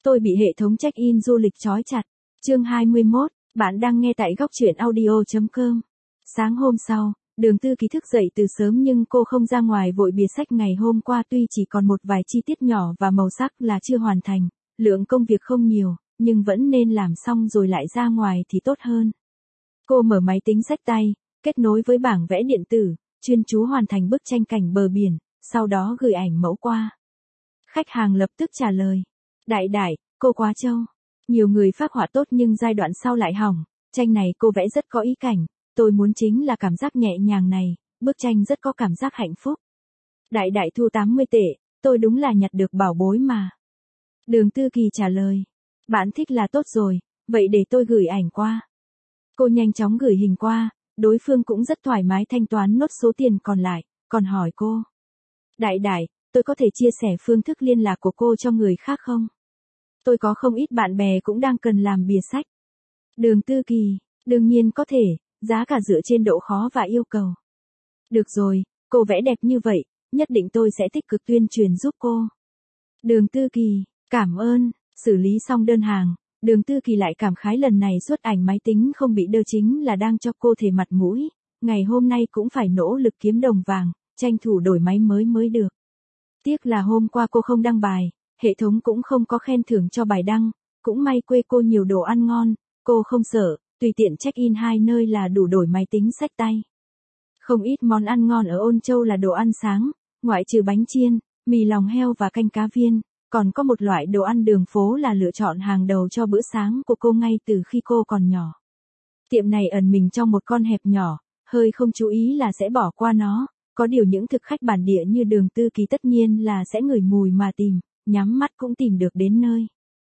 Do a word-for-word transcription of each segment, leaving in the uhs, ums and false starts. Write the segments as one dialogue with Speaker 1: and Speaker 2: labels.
Speaker 1: Tôi bị hệ thống check-in du lịch trói chặt. Chương hai mươi mốt, bạn đang nghe tại góc truyện audio chấm com. Sáng hôm sau, Đường Tư Kỳ thức dậy từ sớm nhưng cô không ra ngoài vội bìa sách ngày hôm qua tuy chỉ còn một vài chi tiết nhỏ và màu sắc là chưa hoàn thành, lượng công việc không nhiều, nhưng vẫn nên làm xong rồi lại ra ngoài thì tốt hơn. Cô mở máy tính xách tay, kết nối với bảng vẽ điện tử, chuyên chú hoàn thành bức tranh cảnh bờ biển, sau đó gửi ảnh mẫu qua. Khách hàng lập tức trả lời. Đại đại, cô quá trâu. Nhiều người phác họa tốt nhưng giai đoạn sau lại hỏng, tranh này cô vẽ rất có ý cảnh, tôi muốn chính là cảm giác nhẹ nhàng này, bức tranh rất có cảm giác hạnh phúc. Đại đại thu tám mươi tệ, tôi đúng là nhặt được bảo bối mà. Đường Tư Kỳ trả lời. Bạn thích là tốt rồi, vậy để tôi gửi ảnh qua. Cô nhanh chóng gửi hình qua, đối phương cũng rất thoải mái thanh toán nốt số tiền còn lại, còn hỏi cô. Đại đại, tôi có thể chia sẻ phương thức liên lạc của cô cho người khác không? Tôi có không ít bạn bè cũng đang cần làm bìa sách. Đường Tư Kỳ, đương nhiên có thể, giá cả dựa trên độ khó và yêu cầu. Được rồi, cô vẽ đẹp như vậy, nhất định tôi sẽ tích cực tuyên truyền giúp cô. Đường Tư Kỳ, cảm ơn, xử lý xong đơn hàng, Đường Tư Kỳ lại cảm khái lần này xuất ảnh máy tính không bị đơ chính là đang cho cô thể mặt mũi, ngày hôm nay cũng phải nỗ lực kiếm đồng vàng, tranh thủ đổi máy mới mới được. Tiếc là hôm qua cô không đăng bài, hệ thống cũng không có khen thưởng cho bài đăng, cũng may quê cô nhiều đồ ăn ngon, cô không sợ, tùy tiện check-in hai nơi là đủ đổi máy tính xách tay. Không ít món ăn ngon ở Ôn Châu là đồ ăn sáng, ngoại trừ bánh chiên, mì lòng heo và canh cá viên, còn có một loại đồ ăn đường phố là lựa chọn hàng đầu cho bữa sáng của cô ngay từ khi cô còn nhỏ. Tiệm này ẩn mình trong một con hẹp nhỏ, hơi không chú ý là sẽ bỏ qua nó, có điều những thực khách bản địa như Đường Tư Kỳ tất nhiên là sẽ ngửi mùi mà tìm, nhắm mắt cũng tìm được đến nơi.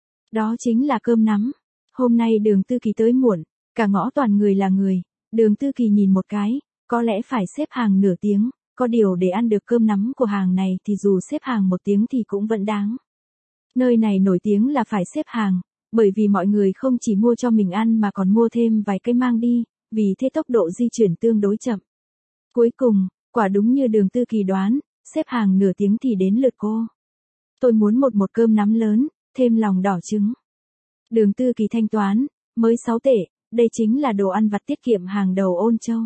Speaker 1: Đó chính là cơm nắm. Hôm nay Đường Tư Kỳ tới muộn, cả ngõ toàn người là người, Đường Tư Kỳ nhìn một cái, có lẽ phải xếp hàng nửa tiếng, có điều để ăn được cơm nắm của hàng này thì dù xếp hàng một tiếng thì cũng vẫn đáng. Nơi này nổi tiếng là phải xếp hàng, bởi vì mọi người không chỉ mua cho mình ăn mà còn mua thêm vài cây mang đi, vì thế tốc độ di chuyển tương đối chậm. Cuối cùng, quả đúng như Đường Tư Kỳ đoán, xếp hàng nửa tiếng thì đến lượt cô. Tôi muốn một một cơm nắm lớn, thêm lòng đỏ trứng. Đường Tư Kỳ thanh toán, mới sáu tệ, đây chính là đồ ăn vặt tiết kiệm hàng đầu Ôn Châu.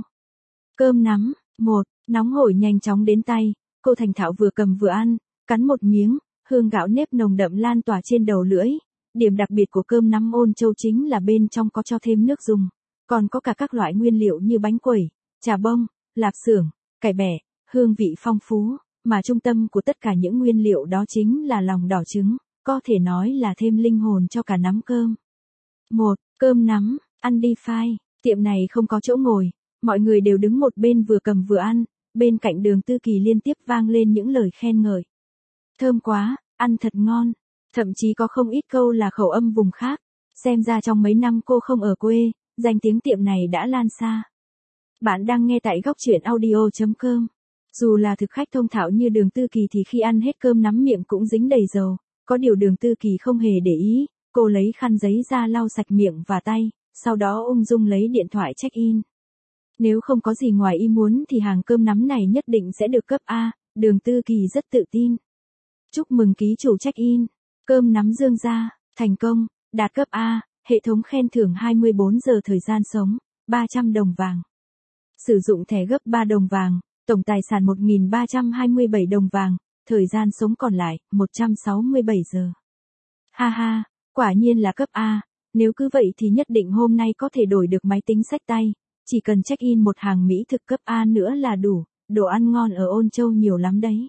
Speaker 1: Cơm nắm, một, nóng hổi nhanh chóng đến tay, cô thành thạo vừa cầm vừa ăn, cắn một miếng, hương gạo nếp nồng đậm lan tỏa trên đầu lưỡi. Điểm đặc biệt của cơm nắm Ôn Châu chính là bên trong có cho thêm nước dùng, còn có cả các loại nguyên liệu như bánh quẩy, chả bông, lạp xưởng, cải bẻ, hương vị phong phú, mà trung tâm của tất cả những nguyên liệu đó chính là lòng đỏ trứng, có thể nói là thêm linh hồn cho cả nắm cơm. Một, cơm nắm, ăn đi phai, tiệm này không có chỗ ngồi, mọi người đều đứng một bên vừa cầm vừa ăn, bên cạnh Đường Tư Kỳ liên tiếp vang lên những lời khen ngợi. Thơm quá, ăn thật ngon, thậm chí có không ít câu là khẩu âm vùng khác, xem ra trong mấy năm cô không ở quê, danh tiếng tiệm này đã lan xa. Bạn đang nghe tại góc truyện audio chấm com. Dù là thực khách thông thạo như Đường Tư Kỳ thì khi ăn hết cơm nắm miệng cũng dính đầy dầu, có điều Đường Tư Kỳ không hề để ý, cô lấy khăn giấy ra lau sạch miệng và tay, sau đó ung dung lấy điện thoại check-in. Nếu không có gì ngoài ý muốn thì hàng cơm nắm này nhất định sẽ được cấp A, Đường Tư Kỳ rất tự tin. Chúc mừng ký chủ check-in, cơm nắm Dương gia, thành công, đạt cấp A, hệ thống khen thưởng hai mươi bốn giờ thời gian sống, ba trăm đồng vàng. Sử dụng thẻ gấp ba đồng vàng, tổng tài sản một nghìn ba trăm hai mươi bảy đồng vàng, thời gian sống còn lại, một trăm sáu mươi bảy giờ. Ha ha, quả nhiên là cấp A, nếu cứ vậy thì nhất định hôm nay có thể đổi được máy tính xách tay, chỉ cần check-in một hàng mỹ thực cấp A nữa là đủ, đồ ăn ngon ở Ôn Châu nhiều lắm đấy.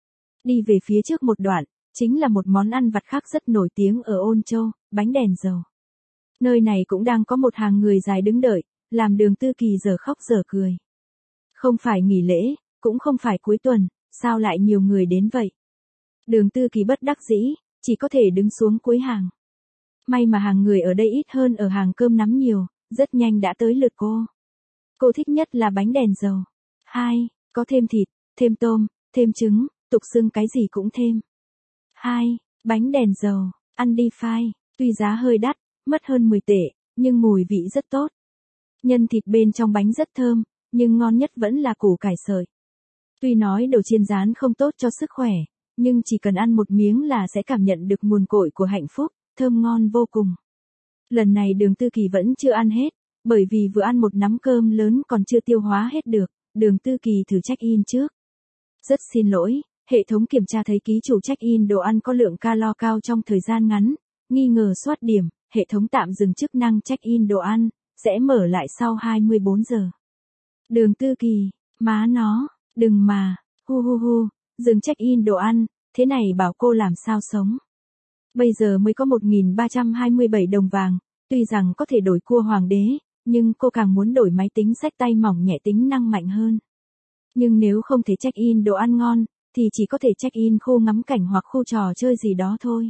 Speaker 1: Đi về phía trước một đoạn, chính là một món ăn vặt khác rất nổi tiếng ở Ôn Châu, bánh đèn dầu. Nơi này cũng đang có một hàng người dài đứng đợi, làm Đường Tư Kỳ giờ khóc giờ cười. Không phải nghỉ lễ, cũng không phải cuối tuần, sao lại nhiều người đến vậy? Đường Tư Kỳ bất đắc dĩ, chỉ có thể đứng xuống cuối hàng. May mà hàng người ở đây ít hơn ở hàng cơm nắm nhiều, rất nhanh đã tới lượt cô. Cô thích nhất là bánh đèn dầu. Hai, có thêm thịt, thêm tôm, thêm trứng, tục xưng cái gì cũng thêm. Hai, bánh đèn dầu, ăn đi phai, tuy giá hơi đắt, mất hơn mười tệ, nhưng mùi vị rất tốt. Nhân thịt bên trong bánh rất thơm, nhưng ngon nhất vẫn là củ cải sợi. Tuy nói đồ chiên rán không tốt cho sức khỏe, nhưng chỉ cần ăn một miếng là sẽ cảm nhận được nguồn cội của hạnh phúc, thơm ngon vô cùng. Lần này Đường Tư Kỳ vẫn chưa ăn hết, bởi vì vừa ăn một nắm cơm lớn còn chưa tiêu hóa hết được, Đường Tư Kỳ thử check-in trước. Rất xin lỗi, hệ thống kiểm tra thấy ký chủ check-in đồ ăn có lượng calo cao trong thời gian ngắn, nghi ngờ soát điểm, hệ thống tạm dừng chức năng check-in đồ ăn, sẽ mở lại sau hai mươi bốn giờ. Đường Tư Kỳ, má nó, đừng mà, hu hu hu, dừng check-in đồ ăn, thế này bảo cô làm sao sống. Bây giờ mới có một nghìn ba trăm hai mươi bảy đồng vàng, tuy rằng có thể đổi cua hoàng đế, nhưng cô càng muốn đổi máy tính xách tay mỏng nhẹ tính năng mạnh hơn. Nhưng nếu không thể check-in đồ ăn ngon, thì chỉ có thể check-in khu ngắm cảnh hoặc khu trò chơi gì đó thôi.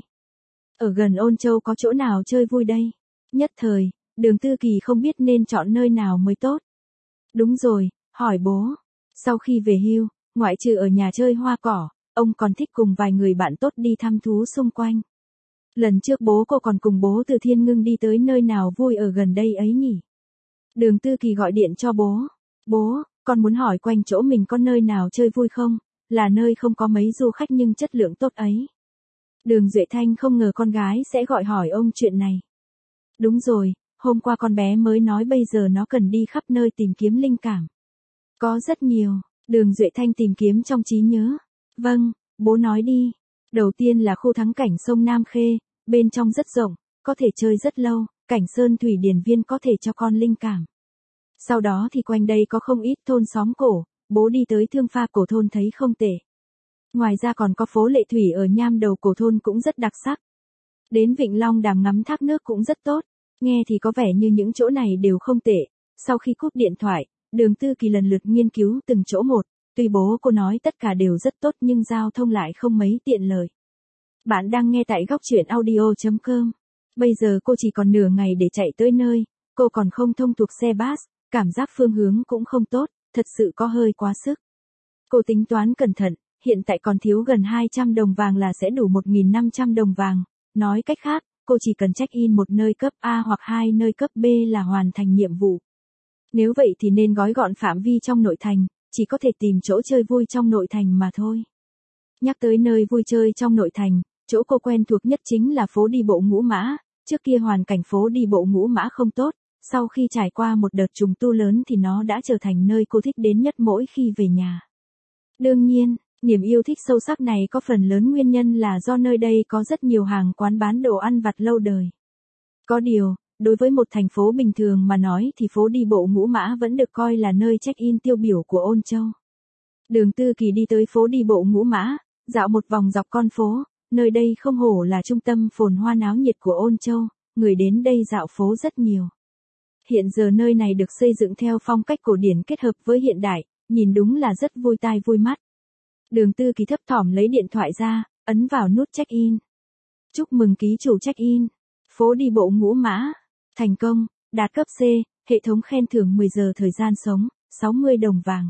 Speaker 1: Ở gần Ôn Châu có chỗ nào chơi vui đây? Nhất thời, Đường Tư Kỳ không biết nên chọn nơi nào mới tốt. Đúng rồi, hỏi bố. Sau khi về hưu, ngoại trừ ở nhà chơi hoa cỏ, ông còn thích cùng vài người bạn tốt đi thăm thú xung quanh. Lần trước bố cô còn cùng bố từ Thiên Ngưng đi tới nơi nào vui ở gần đây ấy nhỉ? Đường Tư Kỳ gọi điện cho bố. Bố, con muốn hỏi quanh chỗ mình có nơi nào chơi vui không? Là nơi không có mấy du khách nhưng chất lượng tốt ấy. Đường Duệ Thanh không ngờ con gái sẽ gọi hỏi ông chuyện này. Đúng rồi, hôm qua con bé mới nói bây giờ nó cần đi khắp nơi tìm kiếm linh cảm. Có rất nhiều, Đường Duệ Thanh tìm kiếm trong trí nhớ. Vâng, bố nói đi. Đầu tiên là khu thắng cảnh sông Nam Khê, bên trong rất rộng, có thể chơi rất lâu, cảnh sơn thủy điển viên có thể cho con linh cảm. Sau đó thì quanh đây có không ít thôn xóm cổ, bố đi tới Thương Pha cổ thôn thấy không tệ. Ngoài ra còn có phố Lệ Thủy ở Nham Đầu cổ thôn cũng rất đặc sắc. Đến Vịnh Long Đàm ngắm thác nước cũng rất tốt, nghe thì có vẻ như những chỗ này đều không tệ. Sau khi cúp điện thoại, Đường Tư Kỳ lần lượt nghiên cứu từng chỗ một, tuy bố cô nói tất cả đều rất tốt nhưng giao thông lại không mấy tiện lợi. Bạn đang nghe tại góc truyện audio chấm com. Bây giờ cô chỉ còn nửa ngày để chạy tới nơi, cô còn không thông thuộc xe bus, cảm giác phương hướng cũng không tốt, thật sự có hơi quá sức. Cô tính toán cẩn thận, hiện tại còn thiếu gần hai trăm đồng vàng là sẽ đủ một nghìn năm trăm đồng vàng. Nói cách khác, cô chỉ cần check-in một nơi cấp A hoặc hai nơi cấp B là hoàn thành nhiệm vụ. Nếu vậy thì nên gói gọn phạm vi trong nội thành, chỉ có thể tìm chỗ chơi vui trong nội thành mà thôi. Nhắc tới nơi vui chơi trong nội thành, chỗ cô quen thuộc nhất chính là phố đi bộ Ngũ Mã. Trước kia hoàn cảnh phố đi bộ Ngũ Mã không tốt, sau khi trải qua một đợt trùng tu lớn thì nó đã trở thành nơi cô thích đến nhất mỗi khi về nhà. Đương nhiên, niềm yêu thích sâu sắc này có phần lớn nguyên nhân là do nơi đây có rất nhiều hàng quán bán đồ ăn vặt lâu đời. Có điều, đối với một thành phố bình thường mà nói thì phố đi bộ Ngũ Mã vẫn được coi là nơi check-in tiêu biểu của Ôn Châu. Đường Tư Kỳ đi tới phố đi bộ Ngũ Mã, dạo một vòng dọc con phố, nơi đây không hổ là trung tâm phồn hoa náo nhiệt của Ôn Châu, người đến đây dạo phố rất nhiều. Hiện giờ nơi này được xây dựng theo phong cách cổ điển kết hợp với hiện đại, nhìn đúng là rất vui tai vui mắt. Đường Tư Kỳ thấp thỏm lấy điện thoại ra, ấn vào nút check-in. Chúc mừng ký chủ check-in. Phố đi bộ Ngũ Mã. Thành công, đạt cấp C, hệ thống khen thưởng mười giờ thời gian sống, sáu mươi đồng vàng.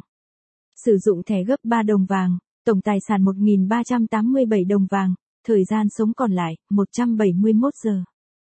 Speaker 1: Sử dụng thẻ gấp ba đồng vàng, tổng tài sản một nghìn ba trăm tám mươi bảy đồng vàng, thời gian sống còn lại, một trăm bảy mươi mốt giờ.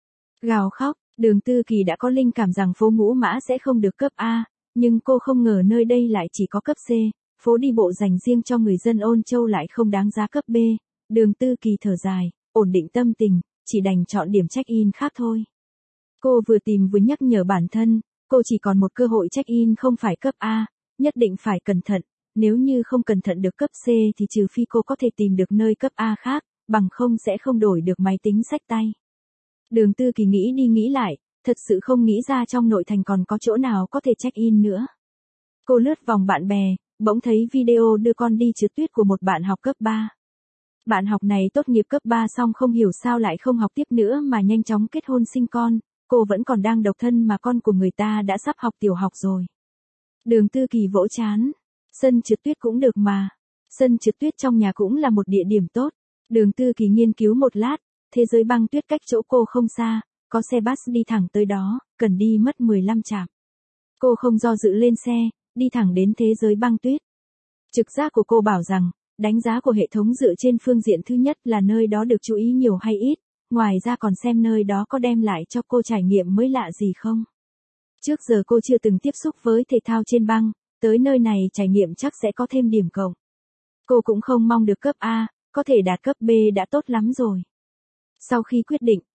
Speaker 1: Gào khóc, Đường Tư Kỳ đã có linh cảm rằng phố Ngũ Mã sẽ không được cấp A, nhưng cô không ngờ nơi đây lại chỉ có cấp C, phố đi bộ dành riêng cho người dân Ôn Châu lại không đáng giá cấp B. Đường Tư Kỳ thở dài, ổn định tâm tình, chỉ đành chọn điểm check-in khác thôi. Cô vừa tìm vừa nhắc nhở bản thân, cô chỉ còn một cơ hội check-in không phải cấp A, nhất định phải cẩn thận, nếu như không cẩn thận được cấp C thì trừ phi cô có thể tìm được nơi cấp A khác, bằng không sẽ không đổi được máy tính xách tay. Đường Tư Kỳ nghĩ đi nghĩ lại, thật sự không nghĩ ra trong nội thành còn có chỗ nào có thể check-in nữa. Cô lướt vòng bạn bè, bỗng thấy video đưa con đi trượt tuyết của một bạn học cấp ba. Bạn học này tốt nghiệp cấp ba xong không hiểu sao lại không học tiếp nữa mà nhanh chóng kết hôn sinh con, cô vẫn còn đang độc thân mà con của người ta đã sắp học tiểu học rồi. Đường Tư Kỳ vỗ chán, sân trượt tuyết cũng được mà, sân trượt tuyết trong nhà cũng là một địa điểm tốt. Đường Tư Kỳ nghiên cứu một lát, thế giới băng tuyết cách chỗ cô không xa, có xe bus đi thẳng tới đó, cần đi mất mười lăm trạm. Cô không do dự lên xe, đi thẳng đến thế giới băng tuyết. Trực giác của cô bảo rằng, đánh giá của hệ thống dựa trên phương diện thứ nhất là nơi đó được chú ý nhiều hay ít, ngoài ra còn xem nơi đó có đem lại cho cô trải nghiệm mới lạ gì không. Trước giờ cô chưa từng tiếp xúc với thể thao trên băng, tới nơi này trải nghiệm chắc sẽ có thêm điểm cộng. Cô cũng không mong được cấp A, có thể đạt cấp B đã tốt lắm rồi. Sau khi quyết định,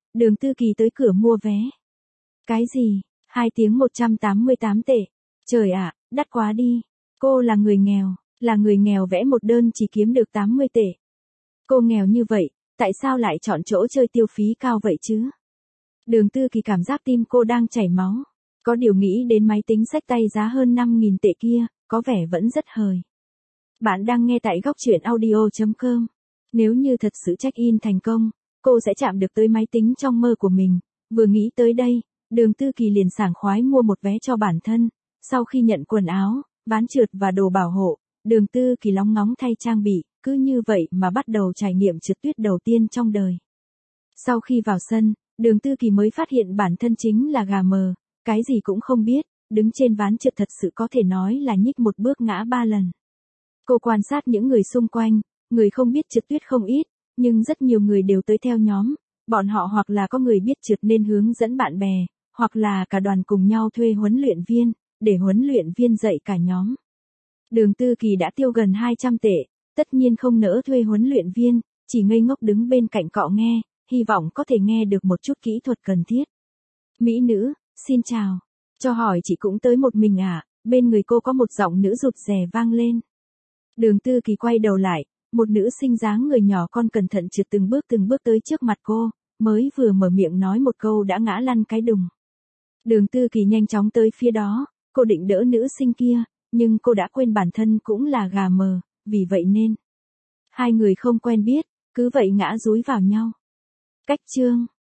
Speaker 1: Đường Tư Kỳ tới cửa mua vé. Cái gì? Hai tiếng một trăm tám mươi tám tệ. Trời ạ, đắt quá đi. Cô là người nghèo, là người nghèo vẽ một đơn chỉ kiếm được tám mươi tệ. Cô nghèo như vậy, tại sao lại chọn chỗ chơi tiêu phí cao vậy chứ? Đường Tư Kỳ cảm giác tim cô đang chảy máu. Có điều nghĩ đến máy tính xách tay giá hơn năm nghìn tệ kia, có vẻ vẫn rất hời. Bạn đang nghe tại góc truyện audio chấm com. Nếu như thật sự check-in thành công, cô sẽ chạm được tới máy tính trong mơ của mình. Vừa nghĩ tới đây, Đường Tư Kỳ liền sảng khoái mua một vé cho bản thân. Sau khi nhận quần áo, ván trượt và đồ bảo hộ, Đường Tư Kỳ lóng ngóng thay trang bị, cứ như vậy mà bắt đầu trải nghiệm trượt tuyết đầu tiên trong đời. Sau khi vào sân, Đường Tư Kỳ mới phát hiện bản thân chính là gà mờ, cái gì cũng không biết, đứng trên ván trượt thật sự có thể nói là nhích một bước ngã ba lần. Cô quan sát những người xung quanh, người không biết trượt tuyết không ít, nhưng rất nhiều người đều tới theo nhóm, bọn họ hoặc là có người biết trượt nên hướng dẫn bạn bè, hoặc là cả đoàn cùng nhau thuê huấn luyện viên, để huấn luyện viên dạy cả nhóm. Đường Tư Kỳ đã tiêu gần hai trăm tệ, tất nhiên không nỡ thuê huấn luyện viên, chỉ ngây ngốc đứng bên cạnh cọ nghe, hy vọng có thể nghe được một chút kỹ thuật cần thiết. Mỹ nữ, xin chào. Cho hỏi chị cũng tới một mình à? Bên người cô có một giọng nữ rụt rè vang lên. Đường Tư Kỳ quay đầu lại, một nữ sinh dáng người nhỏ con cẩn thận trượt từng bước từng bước tới trước mặt cô, mới vừa mở miệng nói một câu đã ngã lăn cái đùng. Đường Tư Kỳ nhanh chóng tới phía đó, cô định đỡ nữ sinh kia, nhưng cô đã quên bản thân cũng là gà mờ, vì vậy nên hai người không quen biết, cứ vậy ngã dúi vào nhau. Cách chương